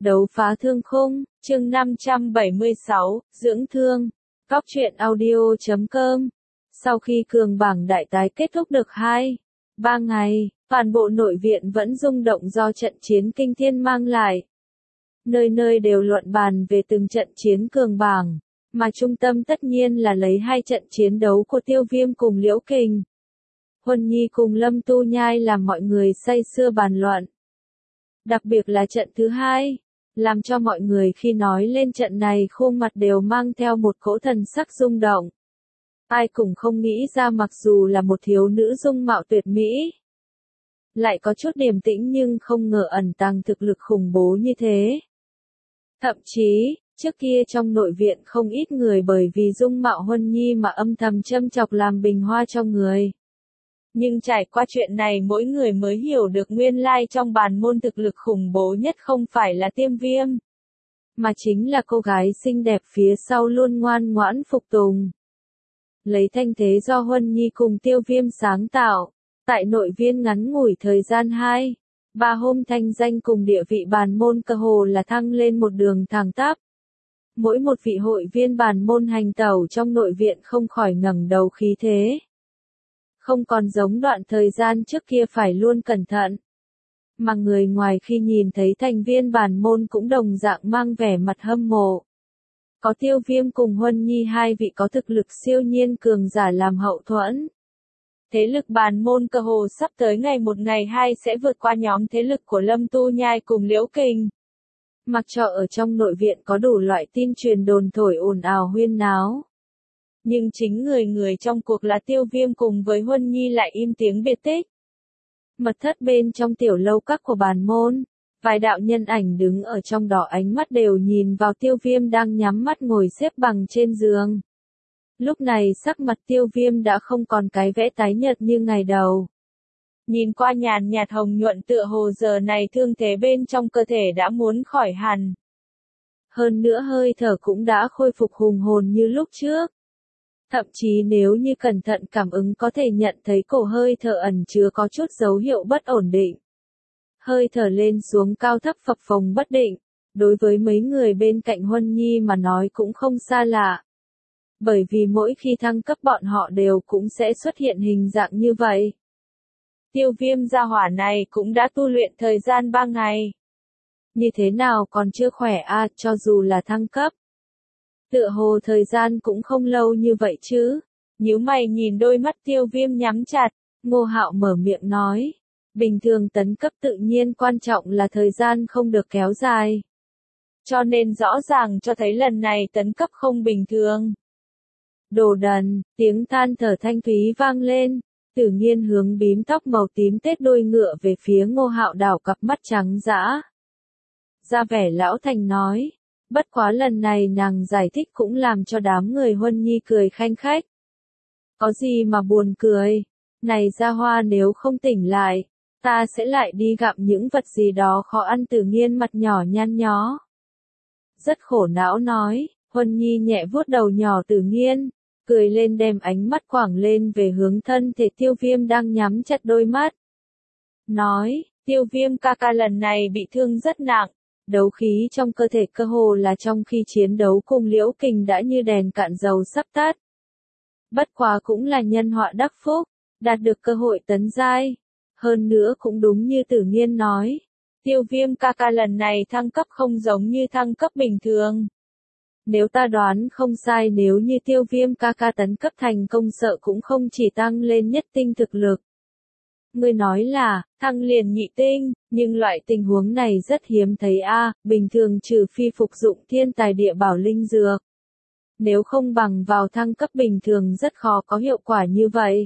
Đấu phá thương khung, chương 576, dưỡng thương. Góc truyện audio.com. Sau khi cường bảng đại tái kết thúc được 2-3 ngày, toàn bộ nội viện vẫn rung động do trận chiến kinh thiên mang lại. Nơi nơi đều luận bàn về từng trận chiến cường bảng, mà trung tâm tất nhiên là lấy hai trận chiến đấu của Tiêu Viêm cùng Liễu Kình. Huân Nhi cùng Lâm Tu Nhai làm mọi người say sưa bàn luận. Đặc biệt là trận thứ hai, làm cho mọi người khi nói lên trận này khuôn mặt đều mang theo một cỗ thần sắc rung động. Ai cũng không nghĩ ra mặc dù là một thiếu nữ dung mạo tuyệt mỹ, lại có chút điềm tĩnh nhưng không ngờ ẩn tàng thực lực khủng bố như thế. Thậm chí, trước kia trong nội viện không ít người bởi vì dung mạo Huân Nhi mà âm thầm châm chọc làm bình hoa trong người. Nhưng trải qua chuyện này mỗi người mới hiểu được nguyên lai trong bàn môn thực lực khủng bố nhất không phải là Tiêu Viêm, mà chính là cô gái xinh đẹp phía sau luôn ngoan ngoãn phục tùng. Lấy thanh thế do Huân Nhi cùng Tiêu Viêm sáng tạo, tại nội viên ngắn ngủi thời gian 2-3 hôm thanh danh cùng địa vị bàn môn cơ hồ là thăng lên một đường thẳng tắp. Mỗi một vị hội viên bàn môn hành tẩu trong nội viện không khỏi ngẩng đầu khí thế. Không còn giống đoạn thời gian trước kia phải luôn cẩn thận. Mà người ngoài khi nhìn thấy thành viên bàn môn cũng đồng dạng mang vẻ mặt hâm mộ. Có Tiêu Viêm cùng Huân Nhi hai vị có thực lực siêu nhiên cường giả làm hậu thuẫn. Thế lực bàn môn cơ hồ sắp tới ngày một ngày hai sẽ vượt qua nhóm thế lực của Lâm Tu Nhai cùng Liễu Kình. Mặc cho ở trong nội viện có đủ loại tin truyền đồn thổi ồn ào huyên náo. Nhưng chính người trong cuộc là Tiêu Viêm cùng với Huân Nhi lại im tiếng biệt tích. Mật thất bên trong tiểu lâu các của bàn môn, vài đạo nhân ảnh đứng ở trong đó ánh mắt đều nhìn vào Tiêu Viêm đang nhắm mắt ngồi xếp bằng trên giường. Lúc này sắc mặt Tiêu Viêm đã không còn cái vẻ tái nhợt như ngày đầu. Nhìn qua nhàn nhạt hồng nhuận tựa hồ giờ này thương thế bên trong cơ thể đã muốn khỏi hẳn. Hơn nữa hơi thở cũng đã khôi phục hùng hồn như lúc trước. Thậm chí nếu như cẩn thận cảm ứng có thể nhận thấy cổ hơi thở ẩn chứa có chút dấu hiệu bất ổn định. Hơi thở lên xuống cao thấp phập phồng bất định, đối với mấy người bên cạnh Huân Nhi mà nói cũng không xa lạ. Bởi vì mỗi khi thăng cấp bọn họ đều cũng sẽ xuất hiện hình dạng như vậy. Tiêu Viêm gia hỏa này cũng đã tu luyện thời gian 3 ngày. Như thế nào còn chưa khỏe à, cho dù là thăng cấp. Tựa hồ thời gian cũng không lâu như vậy chứ. Nhíu mày nhìn đôi mắt Tiêu Viêm nhắm chặt, Ngô Hạo mở miệng nói. Bình thường tấn cấp tự nhiên quan trọng là thời gian không được kéo dài. Cho nên rõ ràng cho thấy lần này tấn cấp không bình thường. Đồ đần, tiếng than thở thanh thúy vang lên. Tử Nghiên hướng bím tóc màu tím tết đôi ngựa về phía Ngô Hạo đảo cặp mắt trắng dã. Ra vẻ lão thành nói. Bất quá lần này nàng giải thích cũng làm cho đám người Huân Nhi cười khanh khách. Có gì mà buồn cười, này Gia Hoa nếu không tỉnh lại, ta sẽ lại đi gặm những vật gì đó khó ăn. Tử Nghiên mặt nhỏ nhăn nhó. Rất khổ não nói, Huân Nhi nhẹ vuốt đầu nhỏ Tử Nghiên, cười lên đem ánh mắt quảng lên về hướng thân thể Tiêu Viêm đang nhắm chặt đôi mắt. Nói, Tiêu Viêm ca ca lần này bị thương rất nặng. Đấu khí trong cơ thể cơ hồ là trong khi chiến đấu cùng Liễu Kình đã như đèn cạn dầu sắp tắt. Bất quá cũng là nhân họa đắc phúc, đạt được cơ hội tấn giai. Hơn nữa cũng đúng như Tử Nghiên nói, Tiêu Viêm ca ca lần này thăng cấp không giống như thăng cấp bình thường. Nếu ta đoán không sai nếu như Tiêu Viêm ca ca tấn cấp thành công sợ cũng không chỉ tăng lên nhất tinh thực lực. Ngươi nói là, thăng liền nhị tinh, nhưng loại tình huống này rất hiếm thấy a, bình thường trừ phi phục dụng thiên tài địa bảo linh dược. Nếu không bằng vào thăng cấp bình thường rất khó có hiệu quả như vậy.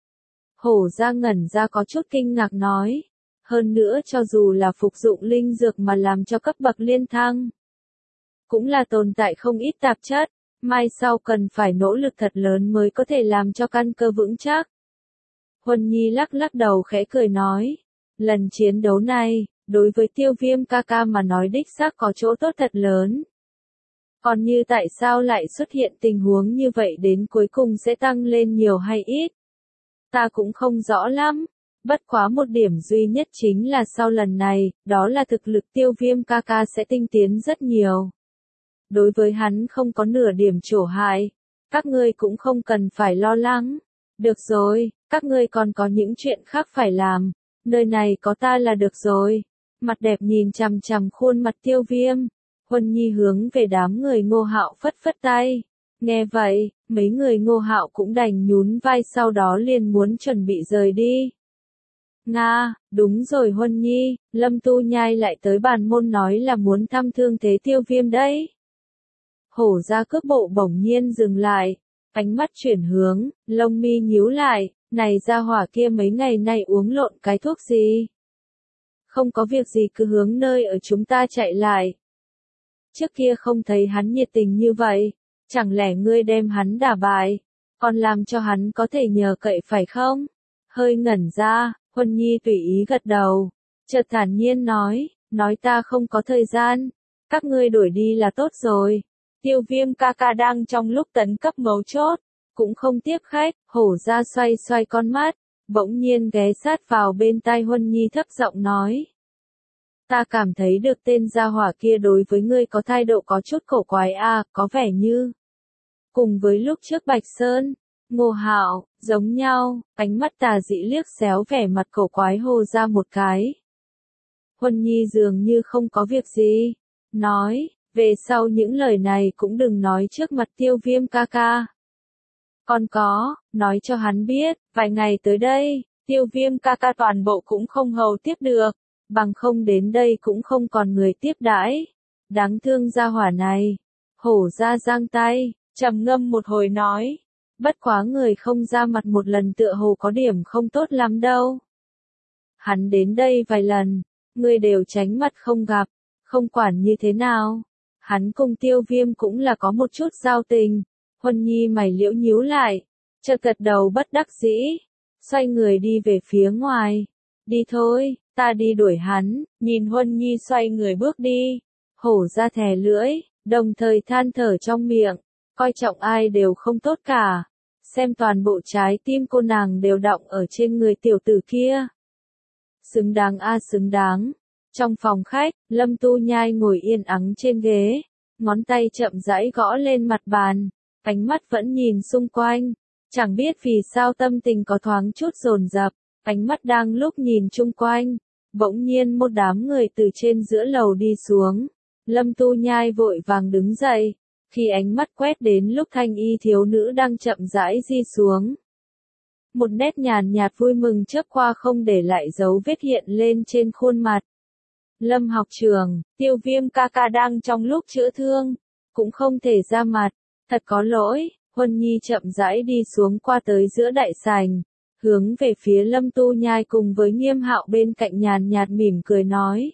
Hổ ra ngẩn ra có chút kinh ngạc nói. Hơn nữa cho dù là phục dụng linh dược mà làm cho cấp bậc liên thăng, cũng là tồn tại không ít tạp chất, mai sau cần phải nỗ lực thật lớn mới có thể làm cho căn cơ vững chắc. Huân Nhi lắc lắc đầu khẽ cười nói, lần chiến đấu này, đối với Tiêu Viêm ca ca mà nói đích xác có chỗ tốt thật lớn. Còn như tại sao lại xuất hiện tình huống như vậy đến cuối cùng sẽ tăng lên nhiều hay ít? Ta cũng không rõ lắm, Bất quá một điểm duy nhất chính là sau lần này, đó là thực lực Tiêu Viêm ca ca sẽ tinh tiến rất nhiều. Đối với hắn không có nửa điểm trổ hại, các ngươi cũng không cần phải lo lắng. Được rồi, các ngươi còn có những chuyện khác phải làm, nơi này có ta là được rồi. Mặt đẹp nhìn chằm chằm khuôn mặt Tiêu Viêm, Huân Nhi hướng về đám người Ngô Hạo phất phất tay. Nghe vậy, mấy người Ngô Hạo cũng đành nhún vai, sau đó liền muốn chuẩn bị rời đi. Nga, đúng rồi Huân Nhi, Lâm Tu Nhai lại tới bàn môn nói là muốn thăm thương thế Tiêu Viêm đấy. Hổ ra cước bộ bỗng nhiên dừng lại, ánh mắt chuyển hướng, lông mi nhíu lại, này gia hỏa kia mấy ngày nay uống lộn cái thuốc gì? Không có việc gì cứ hướng nơi ở chúng ta chạy lại. Trước kia không thấy hắn nhiệt tình như vậy, chẳng lẽ ngươi đem hắn đả bại, còn làm cho hắn có thể nhờ cậy phải không? Hơi ngẩn ra, Huân Nhi tùy ý gật đầu, chợt thản nhiên nói ta không có thời gian, các ngươi đuổi đi là tốt rồi. Tiêu Viêm ca ca đang trong lúc tấn cấp mấu chốt, cũng không tiếp khách, hổ ra xoay xoay con mắt, bỗng nhiên ghé sát vào bên tai Huân Nhi thấp giọng nói. Ta cảm thấy được tên gia hỏa kia đối với ngươi có thái độ có chút cổ quái có vẻ như. Cùng với lúc trước Bạch Sơn, Ngô Hạo, giống nhau, ánh mắt tà dị liếc xéo vẻ mặt cổ quái hồ ra một cái. Huân Nhi dường như không có việc gì, nói, về sau những lời này cũng đừng nói trước mặt Tiêu Viêm ca ca. Còn có, nói cho hắn biết, vài ngày tới đây, Tiêu Viêm ca ca toàn bộ cũng không hầu tiếp được, bằng không đến đây cũng không còn người tiếp đãi. Đáng thương gia hỏa này. Hổ ra giang tay, trầm ngâm một hồi nói. Bất quá người không ra mặt một lần tựa hồ có điểm không tốt lắm đâu. Hắn đến đây vài lần, người đều tránh mặt không gặp, không quản như thế nào. Hắn cùng Tiêu Viêm cũng là có một chút giao tình. Huân Nhi mày liễu nhíu lại, chợt gật đầu bất đắc dĩ, xoay người đi về phía ngoài. Đi thôi, ta đi đuổi hắn. Nhìn Huân Nhi xoay người bước đi, hổ ra thè lưỡi, đồng thời than thở trong miệng, coi trọng ai đều không tốt cả. Xem toàn bộ trái tim cô nàng đều đọng ở trên người tiểu tử kia. Xứng đáng xứng đáng. Trong phòng khách, Lâm Tu Nhai ngồi yên ắng trên ghế, ngón tay chậm rãi gõ lên mặt bàn, ánh mắt vẫn nhìn xung quanh, chẳng biết vì sao tâm tình có thoáng chút dồn dập, ánh mắt đang lúc nhìn chung quanh, bỗng nhiên một đám người từ trên giữa lầu đi xuống. Lâm Tu Nhai vội vàng đứng dậy, khi ánh mắt quét đến lúc thanh y thiếu nữ đang chậm rãi di xuống. Một nét nhàn nhạt vui mừng chớp qua không để lại dấu vết hiện lên trên khuôn mặt. Lâm học trường, Tiêu Viêm ca ca đang trong lúc chữa thương, cũng không thể ra mặt, thật có lỗi. Huân Nhi chậm rãi đi xuống qua tới giữa đại sảnh, hướng về phía Lâm Tu Nhai cùng với Nghiêm Hạo bên cạnh nhàn nhạt mỉm cười nói.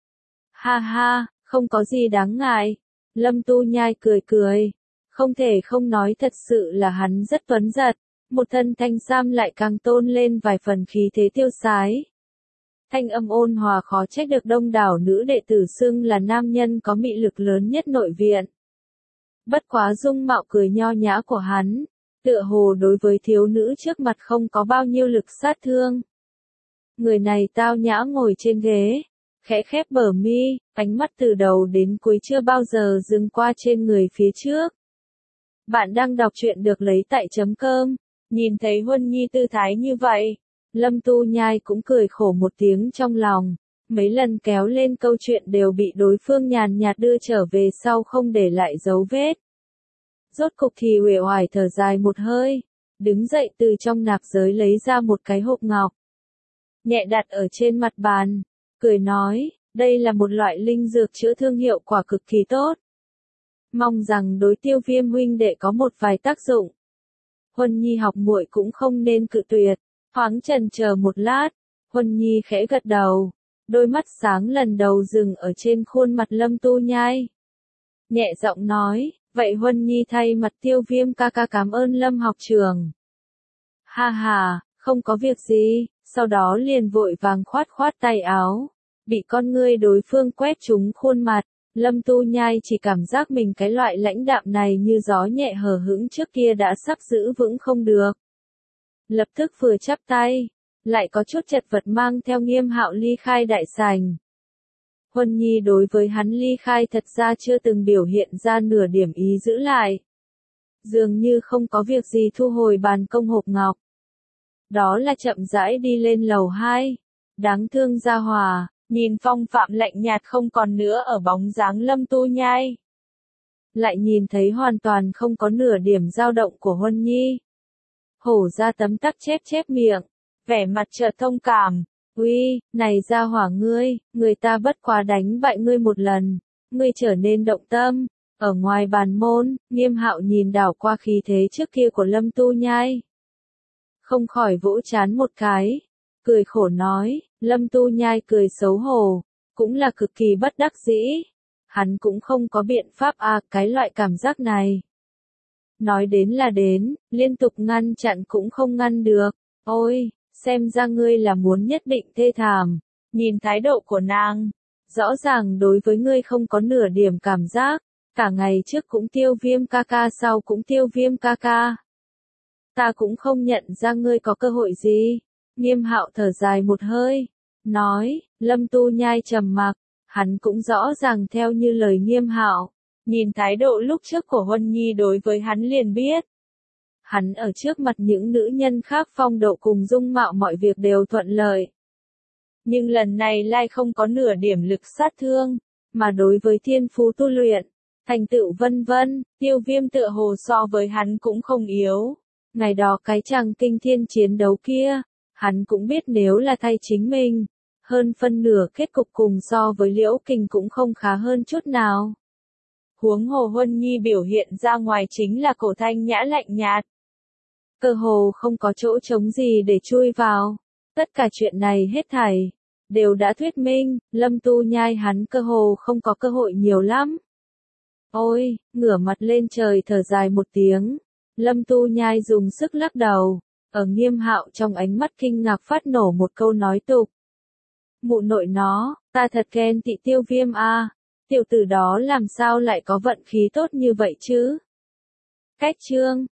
Ha ha, không có gì đáng ngại. Lâm Tu Nhai cười cười, không thể không nói thật sự là hắn rất tuấn giật, một thân thanh sam lại càng tôn lên vài phần khí thế tiêu sái. Thanh âm ôn hòa khó trách được đông đảo nữ đệ tử xưng là nam nhân có mị lực lớn nhất nội viện. Bất quá dung mạo cười nho nhã của hắn, tựa hồ đối với thiếu nữ trước mặt không có bao nhiêu lực sát thương. Người này tao nhã ngồi trên ghế, khẽ khép bờ mi, ánh mắt từ đầu đến cuối chưa bao giờ dừng qua trên người phía trước. Bạn đang đọc truyện được lấy tại chấm cơm, nhìn thấy Huân Nhi tư thái như vậy, Lâm Tu Nhai cũng cười khổ một tiếng trong lòng, mấy lần kéo lên câu chuyện đều bị đối phương nhàn nhạt đưa trở về sau không để lại dấu vết. Rốt cục thì uể oải thở dài một hơi, đứng dậy từ trong nạp giới lấy ra một cái hộp ngọc, nhẹ đặt ở trên mặt bàn, cười nói, đây là một loại linh dược chữa thương hiệu quả cực kỳ tốt. Mong rằng đối Tiêu Viêm huynh đệ có một vài tác dụng. Huân Nhi học muội cũng không nên cự tuyệt. Thoáng chần chờ một lát, Huân Nhi khẽ gật đầu, đôi mắt sáng lần đầu dừng ở trên khuôn mặt Lâm Tu Nhai. Nhẹ giọng nói, vậy Huân Nhi thay mặt Tiêu Viêm ca ca cảm ơn Lâm học trường. Ha ha, không có việc gì, sau đó liền vội vàng khoát khoát tay áo, bị con ngươi đối phương quét trúng khuôn mặt. Lâm Tu Nhai chỉ cảm giác mình cái loại lãnh đạm này như gió nhẹ hờ hững trước kia đã sắp giữ vững không được. Lập tức vừa chắp tay, lại có chút chật vật mang theo Nghiêm Hạo ly khai đại sảnh. Huân Nhi đối với hắn ly khai thật ra chưa từng biểu hiện ra nửa điểm ý giữ lại. Dường như không có việc gì thu hồi bàn công hộp ngọc. Đó là chậm rãi đi lên lầu 2. Đáng thương Gia Hòa, nhìn phong phạm lạnh nhạt không còn nữa ở bóng dáng Lâm Tu Nhai. Lại nhìn thấy hoàn toàn không có nửa điểm dao động của Huân Nhi. Hổ ra tấm tắc chép miệng, vẻ mặt chợt thông cảm. Uy, này Gia Hỏa ngươi, người ta bất quá đánh bại ngươi một lần, ngươi trở nên động tâm. Ở ngoài bàn môn, Nghiêm Hạo nhìn đảo qua khí thế trước kia của Lâm Tu Nhai. Không khỏi vỗ chán một cái, cười khổ nói, Lâm Tu Nhai cười xấu hổ, cũng là cực kỳ bất đắc dĩ. Hắn cũng không có biện pháp cái loại cảm giác này. Nói đến là đến, liên tục ngăn chặn cũng không ngăn được. Ôi, xem ra ngươi là muốn nhất định thê thảm. Nhìn thái độ của nàng, rõ ràng đối với ngươi không có nửa điểm cảm giác. Cả ngày trước cũng Tiêu Viêm ca ca, sau cũng Tiêu Viêm ca ca. Ta cũng không nhận ra ngươi có cơ hội gì. Nghiêm Hạo thở dài một hơi, nói, Lâm Tu Nhai trầm mặc, hắn cũng rõ ràng theo như lời Nghiêm Hạo. Nhìn thái độ lúc trước của Huân Nhi đối với hắn liền biết. Hắn ở trước mặt những nữ nhân khác phong độ cùng dung mạo mọi việc đều thuận lợi. Nhưng lần này lại không có nửa điểm lực sát thương, mà đối với thiên phú tu luyện, thành tựu vân vân, Tiêu Viêm tựa hồ so với hắn cũng không yếu. Ngày đó cái chàng kinh thiên chiến đấu kia, hắn cũng biết nếu là thay chính mình, hơn phân nửa kết cục cùng so với Liễu Kình cũng không khá hơn chút nào. Huống hồ Huân Nhi biểu hiện ra ngoài chính là cổ thanh nhã lạnh nhạt. Cơ hồ không có chỗ trống gì để chui vào. Tất cả chuyện này hết thảy đều đã thuyết minh, Lâm Tu Nhai hắn cơ hồ không có cơ hội nhiều lắm. Ôi, ngửa mặt lên trời thở dài một tiếng, Lâm Tu Nhai dùng sức lắc đầu, ở Nghiêm Hạo trong ánh mắt kinh ngạc phát nổ một câu nói tục. Mụ nội nó, ta thật ghen tị Tiêu Viêm tiểu tử đó làm sao lại có vận khí tốt như vậy chứ? Cách chương